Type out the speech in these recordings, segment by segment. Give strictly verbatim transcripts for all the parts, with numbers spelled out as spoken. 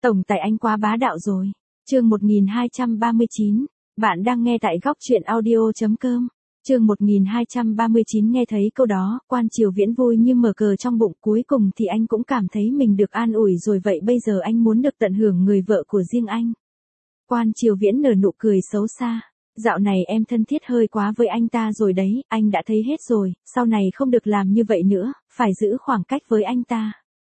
Tổng tài anh quá bá đạo rồi. Chương một nghìn hai trăm ba mươi chín. Bạn đang nghe tại góc truyện audio chấm com. Chương một nghìn hai trăm ba mươi chín nghe thấy câu đó, Quan Triều Viễn vui như mở cờ trong bụng, cuối cùng thì anh cũng cảm thấy mình được an ủi rồi, vậy bây giờ anh muốn được tận hưởng người vợ của riêng anh. Quan Triều Viễn nở nụ cười xấu xa. Dạo này em thân thiết hơi quá với anh ta rồi đấy, anh đã thấy hết rồi, sau này không được làm như vậy nữa, phải giữ khoảng cách với anh ta.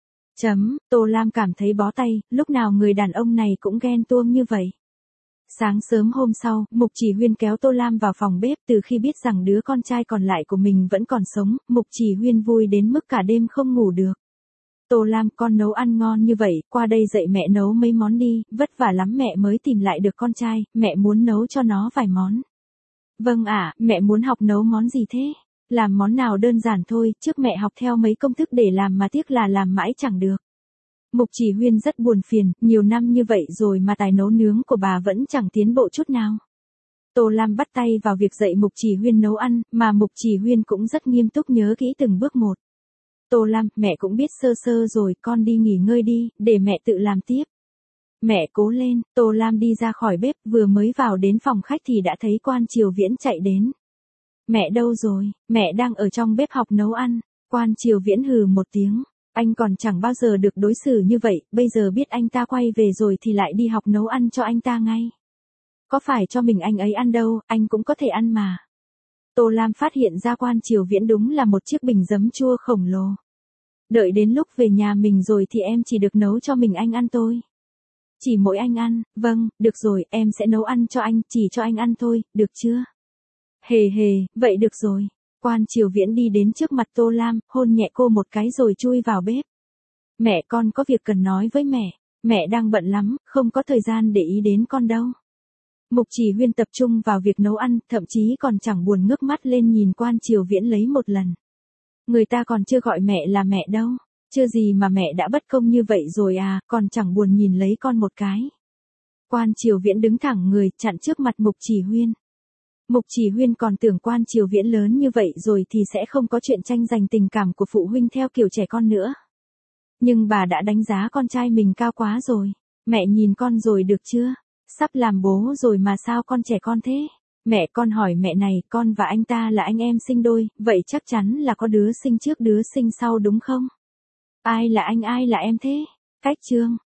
Chấm, Tô Lam cảm thấy bó tay, lúc nào người đàn ông này cũng ghen tuông như vậy. Sáng sớm hôm sau, Mục Chỉ Huyên kéo Tô Lam vào phòng bếp, từ khi biết rằng đứa con trai còn lại của mình vẫn còn sống, Mục Chỉ Huyên vui đến mức cả đêm không ngủ được. Tô Lam, con nấu ăn ngon như vậy, qua đây dạy mẹ nấu mấy món đi, vất vả lắm mẹ mới tìm lại được con trai, mẹ muốn nấu cho nó vài món. Vâng ạ, mẹ muốn học nấu món gì thế? Làm món nào đơn giản thôi, trước mẹ học theo mấy công thức để làm mà tiếc là làm mãi chẳng được. Mục Chỉ Huyên rất buồn phiền, nhiều năm như vậy rồi mà tài nấu nướng của bà vẫn chẳng tiến bộ chút nào. Tô Lam bắt tay vào việc dạy Mục Chỉ Huyên nấu ăn, mà Mục Chỉ Huyên cũng rất nghiêm túc nhớ kỹ từng bước một. Tô Lam, mẹ cũng biết sơ sơ rồi, con đi nghỉ ngơi đi, để mẹ tự làm tiếp. Mẹ cố lên. Tô Lam đi ra khỏi bếp, vừa mới vào đến phòng khách thì đã thấy Quan Triều Viễn chạy đến. Mẹ đâu rồi? Mẹ đang ở trong bếp học nấu ăn. Quan Triều Viễn hừ một tiếng. Anh còn chẳng bao giờ được đối xử như vậy, bây giờ biết anh ta quay về rồi thì lại đi học nấu ăn cho anh ta ngay. Có phải cho mình anh ấy ăn đâu, anh cũng có thể ăn mà. Tô Lam phát hiện ra Quan Triều Viễn đúng là một chiếc bình giấm chua khổng lồ. Đợi đến lúc về nhà mình rồi thì em chỉ được nấu cho mình anh ăn thôi. Chỉ mỗi anh ăn, vâng, được rồi, em sẽ nấu ăn cho anh, chỉ cho anh ăn thôi, được chưa? Hề hề, vậy được rồi. Quan Triều Viễn đi đến trước mặt Tô Lam, hôn nhẹ cô một cái rồi chui vào bếp. Mẹ, con có việc cần nói với mẹ. Mẹ đang bận lắm, không có thời gian để ý đến con đâu. Mục Chỉ Huyên tập trung vào việc nấu ăn, thậm chí còn chẳng buồn ngước mắt lên nhìn Quan Triều Viễn lấy một lần. Người ta còn chưa gọi mẹ là mẹ đâu. Chưa gì mà mẹ đã bất công như vậy rồi à, còn chẳng buồn nhìn lấy con một cái. Quan Triều Viễn đứng thẳng người, chặn trước mặt Mục Chỉ Huyên. Mục Chỉ Huyên còn tưởng Quan Triều Viễn lớn như vậy rồi thì sẽ không có chuyện tranh giành tình cảm của phụ huynh theo kiểu trẻ con nữa. Nhưng bà đã đánh giá con trai mình cao quá rồi. Mẹ nhìn con rồi được chưa? Sắp làm bố rồi mà sao con trẻ con thế? Mẹ, con hỏi mẹ này, con và anh ta là anh em sinh đôi, vậy chắc chắn là có đứa sinh trước đứa sinh sau đúng không? Ai là anh ai là em thế? Cách chương.